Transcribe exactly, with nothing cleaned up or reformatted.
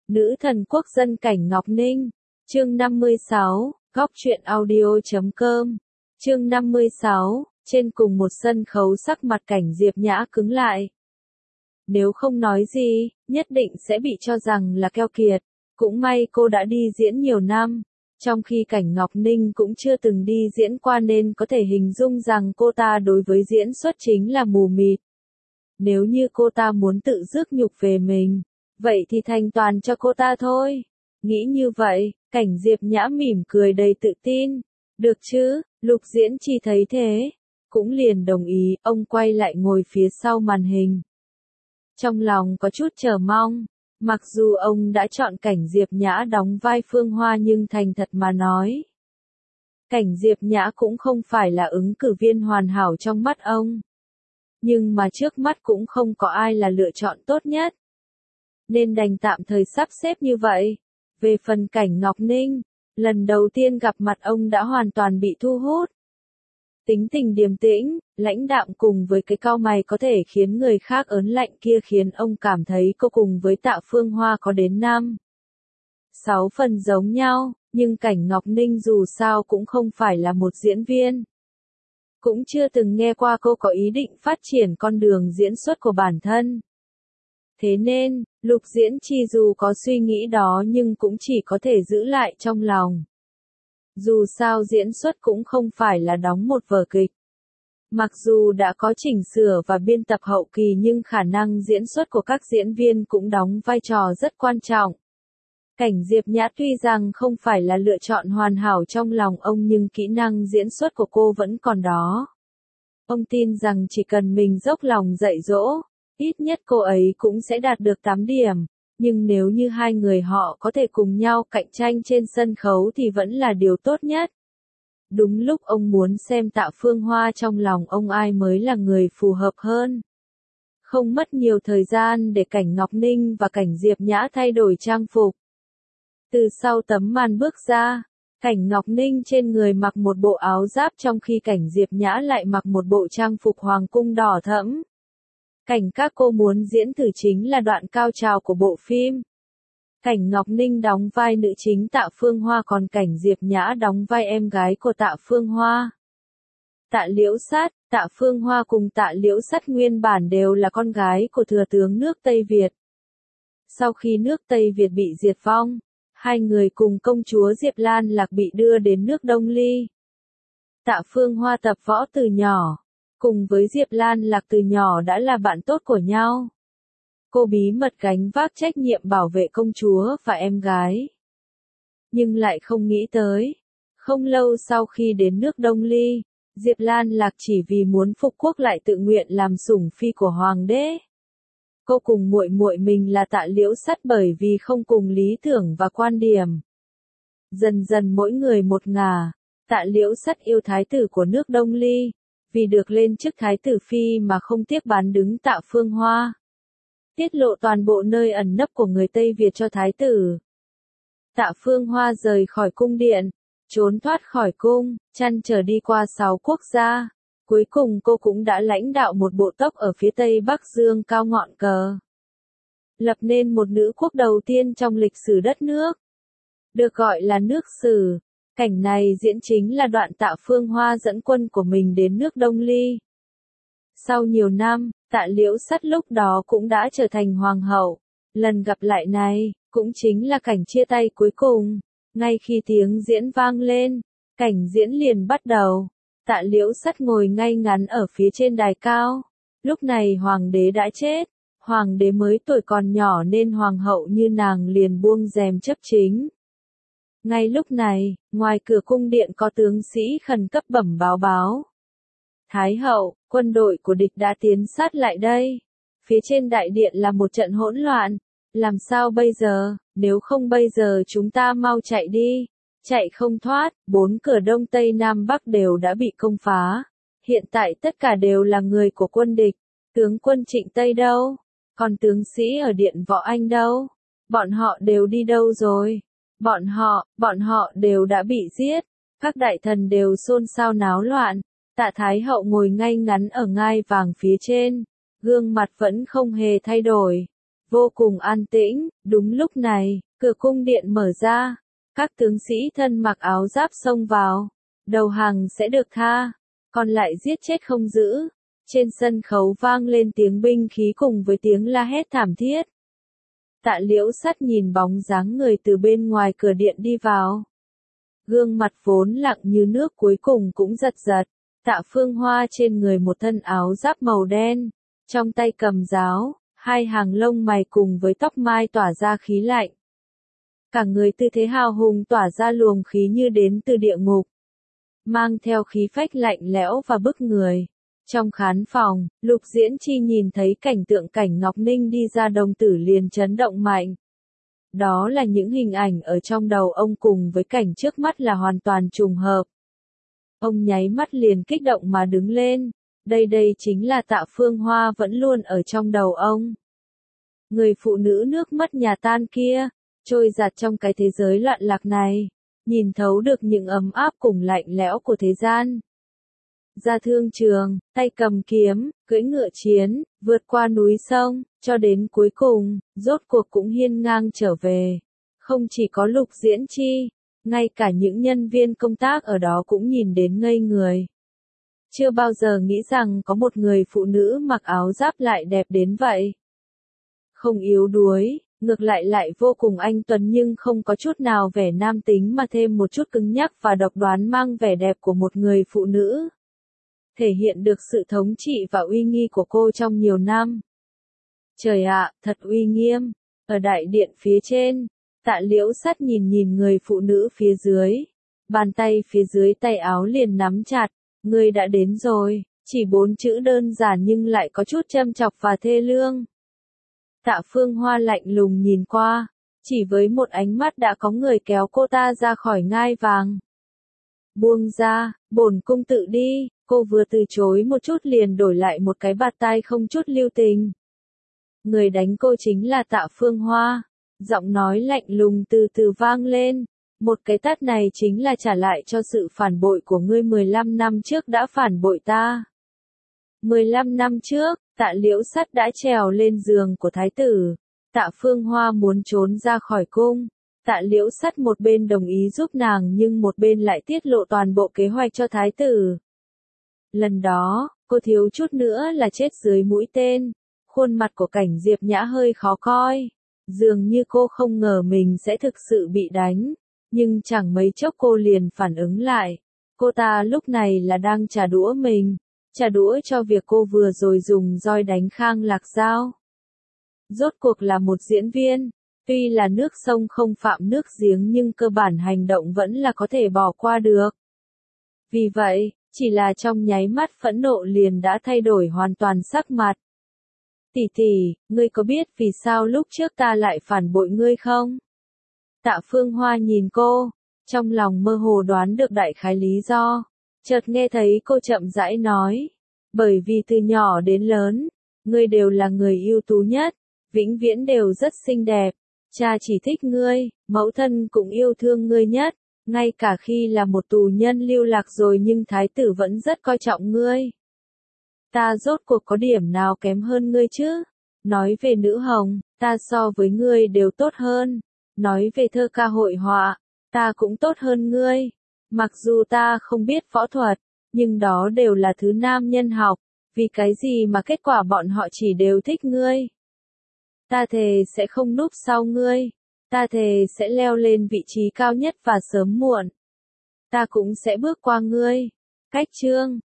Nữ thần quốc dân Cảnh Ngọc Ninh. Chương năm mươi sáu, góc truyện audio.com. Chương năm mươi sáu, trên cùng một sân khấu sắc mặt Cảnh Diệp Nhã cứng lại. Nếu không nói gì, nhất định sẽ bị cho rằng là keo kiệt. Cũng may cô đã đi diễn nhiều năm, trong khi Cảnh Ngọc Ninh cũng chưa từng đi diễn qua nên có thể hình dung rằng cô ta đối với diễn xuất chính là mù mịt. Nếu như cô ta muốn tự rước nhục về mình, vậy thì thành toàn cho cô ta thôi. Nghĩ như vậy, Cảnh Diệp Nhã mỉm cười đầy tự tin. Được chứ, Lục Diễn Chi thấy thế, cũng liền đồng ý, ông quay lại ngồi phía sau màn hình. Trong lòng có chút chờ mong, mặc dù ông đã chọn Cảnh Diệp Nhã đóng vai Phương Hoa nhưng thành thật mà nói, Cảnh Diệp Nhã cũng không phải là ứng cử viên hoàn hảo trong mắt ông. Nhưng mà trước mắt cũng không có ai là lựa chọn tốt nhất, nên đành tạm thời sắp xếp như vậy. Về phần Cảnh Ngọc Ninh, lần đầu tiên gặp mặt ông đã hoàn toàn bị thu hút. Tính tình điềm tĩnh, lãnh đạm cùng với cái cau mày có thể khiến người khác ớn lạnh kia khiến ông cảm thấy cô cùng với Tạ Phương Hoa có đến năm, sáu phần giống nhau, nhưng Cảnh Ngọc Ninh dù sao cũng không phải là một diễn viên. Cũng chưa từng nghe qua cô có ý định phát triển con đường diễn xuất của bản thân. Thế nên, Lục Diễn Chi dù có suy nghĩ đó nhưng cũng chỉ có thể giữ lại trong lòng. Dù sao diễn xuất cũng không phải là đóng một vở kịch. Mặc dù đã có chỉnh sửa và biên tập hậu kỳ nhưng khả năng diễn xuất của các diễn viên cũng đóng vai trò rất quan trọng. Cảnh Diệp Nhã tuy rằng không phải là lựa chọn hoàn hảo trong lòng ông nhưng kỹ năng diễn xuất của cô vẫn còn đó. Ông tin rằng chỉ cần mình dốc lòng dạy dỗ, ít nhất cô ấy cũng sẽ đạt được tám điểm. Nhưng nếu như hai người họ có thể cùng nhau cạnh tranh trên sân khấu thì vẫn là điều tốt nhất. Đúng lúc ông muốn xem Tạ Phương Hoa trong lòng ông ai mới là người phù hợp hơn. Không mất nhiều thời gian để Cảnh Ngọc Ninh và Cảnh Diệp Nhã thay đổi trang phục. Từ sau tấm màn bước ra, Cảnh Ngọc Ninh trên người mặc một bộ áo giáp trong khi Cảnh Diệp Nhã lại mặc một bộ trang phục hoàng cung đỏ thẫm. Cảnh các cô muốn diễn thử chính là đoạn cao trào của bộ phim. Cảnh Ngọc Ninh đóng vai nữ chính Tạ Phương Hoa còn Cảnh Diệp Nhã đóng vai em gái của Tạ Phương Hoa. Tạ Liễu Sát, Tạ Phương Hoa cùng Tạ Liễu Sát nguyên bản đều là con gái của thừa tướng nước Tây Việt. Sau khi nước Tây Việt bị diệt vong, hai người cùng công chúa Diệp Lan Lạc bị đưa đến nước Đông Ly. Tạ Phương Hoa tập võ từ nhỏ, cùng với Diệp Lan Lạc từ nhỏ đã là bạn tốt của nhau. Cô bí mật gánh vác trách nhiệm bảo vệ công chúa và em gái. Nhưng lại không nghĩ tới, không lâu sau khi đến nước Đông Ly, Diệp Lan Lạc chỉ vì muốn phục quốc lại tự nguyện làm sủng phi của hoàng đế. Cô cùng muội muội mình là Tạ Liễu Sắt bởi vì không cùng lý tưởng và quan điểm. Dần dần mỗi người một ngả, Tạ Liễu Sắt yêu thái tử của nước Đông Ly, vì được lên chức thái tử phi mà không tiếc bán đứng Tạ Phương Hoa. Tiết lộ toàn bộ nơi ẩn nấp của người Tây Việt cho thái tử. Tạ Phương Hoa rời khỏi cung điện, trốn thoát khỏi cung, chăn trở đi qua sáu quốc gia. Cuối cùng cô cũng đã lãnh đạo một bộ tộc ở phía Tây Bắc Dương cao ngọn cờ. Lập nên một nữ quốc đầu tiên trong lịch sử đất nước. Được gọi là nước Sử. Cảnh này diễn chính là đoạn Tạ Phương Hoa dẫn quân của mình đến nước Đông Ly. Sau nhiều năm, Tạ Liễu Sắt lúc đó cũng đã trở thành hoàng hậu. Lần gặp lại này, cũng chính là cảnh chia tay cuối cùng. Ngay khi tiếng diễn vang lên, cảnh diễn liền bắt đầu. Tạ Liễu Sắt ngồi ngay ngắn ở phía trên đài cao. Lúc này hoàng đế đã chết. Hoàng đế mới tuổi còn nhỏ nên hoàng hậu như nàng liền buông rèm chấp chính. Ngay lúc này, ngoài cửa cung điện có tướng sĩ khẩn cấp bẩm báo báo. Thái hậu, quân đội của địch đã tiến sát lại đây. Phía trên đại điện là một trận hỗn loạn. Làm sao bây giờ, nếu không bây giờ chúng ta mau chạy đi. Chạy không thoát, bốn cửa Đông Tây Nam Bắc đều đã bị công phá. Hiện tại tất cả đều là người của quân địch. Tướng quân Trịnh Tây đâu? Còn tướng sĩ ở Điện Võ Anh đâu? Bọn họ đều đi đâu rồi? Bọn họ, bọn họ đều đã bị giết. Các đại thần đều xôn xao náo loạn. Tạ Thái hậu ngồi ngay ngắn ở ngai vàng phía trên. Gương mặt vẫn không hề thay đổi. Vô cùng an tĩnh, đúng lúc này, cửa cung điện mở ra, các tướng sĩ thân mặc áo giáp xông vào, đầu hàng sẽ được tha, còn lại giết chết không giữ. Trên sân khấu vang lên tiếng binh khí cùng với tiếng la hét thảm thiết. Tạ Liễu Sắt nhìn bóng dáng người từ bên ngoài cửa điện đi vào. Gương mặt vốn lặng như nước cuối cùng cũng giật giật. Tạ Phương Hoa trên người một thân áo giáp màu đen, trong tay cầm giáo, hai hàng lông mày cùng với tóc mai tỏa ra khí lạnh. Cả người tư thế hào hùng tỏa ra luồng khí như đến từ địa ngục, mang theo khí phách lạnh lẽo và bức người. Trong khán phòng, Lục Diễn Chi nhìn thấy cảnh tượng Cảnh Ngọc Ninh đi ra đồng tử liền chấn động mạnh. Đó là những hình ảnh ở trong đầu ông cùng với cảnh trước mắt là hoàn toàn trùng hợp. Ông nháy mắt liền kích động mà đứng lên. Đây đây chính là Tạ Phương Hoa vẫn luôn ở trong đầu ông. Người phụ nữ nước mất nhà tan kia, trôi giạt trong cái thế giới loạn lạc này, nhìn thấu được những ấm áp cùng lạnh lẽo của thế gian. Ra thương trường, tay cầm kiếm, cưỡi ngựa chiến, vượt qua núi sông, cho đến cuối cùng, rốt cuộc cũng hiên ngang trở về. Không chỉ có Lục Diễn Chi, ngay cả những nhân viên công tác ở đó cũng nhìn đến ngây người. Chưa bao giờ nghĩ rằng có một người phụ nữ mặc áo giáp lại đẹp đến vậy. Không yếu đuối, ngược lại lại vô cùng anh tuấn nhưng không có chút nào vẻ nam tính mà thêm một chút cứng nhắc và độc đoán mang vẻ đẹp của một người phụ nữ. Thể hiện được sự thống trị và uy nghi của cô trong nhiều năm. Trời ạ, thật uy nghiêm. Ở đại điện phía trên, Tạ Liễu Sắt nhìn nhìn người phụ nữ phía dưới. Bàn tay phía dưới tay áo liền nắm chặt. Ngươi đã đến rồi, chỉ bốn chữ đơn giản nhưng lại có chút châm chọc và thê lương. Tạ Phương Hoa lạnh lùng nhìn qua, chỉ với một ánh mắt đã có người kéo cô ta ra khỏi ngai vàng. Buông ra, bổn cung tự đi, cô vừa từ chối một chút liền đổi lại một cái bạt tai không chút lưu tình. Người đánh cô chính là Tạ Phương Hoa, giọng nói lạnh lùng từ từ vang lên. Một cái tát này chính là trả lại cho sự phản bội của ngươi mười lăm năm trước đã phản bội ta. mười lăm năm trước, Tạ Liễu Sắt đã trèo lên giường của thái tử. Tạ Phương Hoa muốn trốn ra khỏi cung. Tạ Liễu Sắt một bên đồng ý giúp nàng nhưng một bên lại tiết lộ toàn bộ kế hoạch cho thái tử. Lần đó, cô thiếu chút nữa là chết dưới mũi tên. Khuôn mặt của Cảnh Diệp Nhã hơi khó coi. Dường như cô không ngờ mình sẽ thực sự bị đánh. Nhưng chẳng mấy chốc cô liền phản ứng lại. Cô ta lúc này là đang trả đũa mình. Trả đũa cho việc cô vừa rồi dùng roi đánh Khang Lạc Giao. Rốt cuộc là một diễn viên. Tuy là nước sông không phạm nước giếng nhưng cơ bản hành động vẫn là có thể bỏ qua được. Vì vậy, chỉ là trong nháy mắt phẫn nộ liền đã thay đổi hoàn toàn sắc mặt. Tỷ tỷ, ngươi có biết vì sao lúc trước ta lại phản bội ngươi không? Tạ Phương Hoa nhìn cô, trong lòng mơ hồ đoán được đại khái lý do, chợt nghe thấy cô chậm rãi nói, bởi vì từ nhỏ đến lớn, ngươi đều là người ưu tú nhất, vĩnh viễn đều rất xinh đẹp, cha chỉ thích ngươi, mẫu thân cũng yêu thương ngươi nhất, ngay cả khi là một tù nhân lưu lạc rồi nhưng thái tử vẫn rất coi trọng ngươi. Ta rốt cuộc có điểm nào kém hơn ngươi chứ? Nói về nữ hồng, ta so với ngươi đều tốt hơn. Nói về thơ ca hội họa, ta cũng tốt hơn ngươi. Mặc dù ta không biết võ thuật, nhưng đó đều là thứ nam nhân học, vì cái gì mà kết quả bọn họ chỉ đều thích ngươi. Ta thề sẽ không núp sau ngươi, ta thề sẽ leo lên vị trí cao nhất và sớm muộn. Ta cũng sẽ bước qua ngươi. Cách chương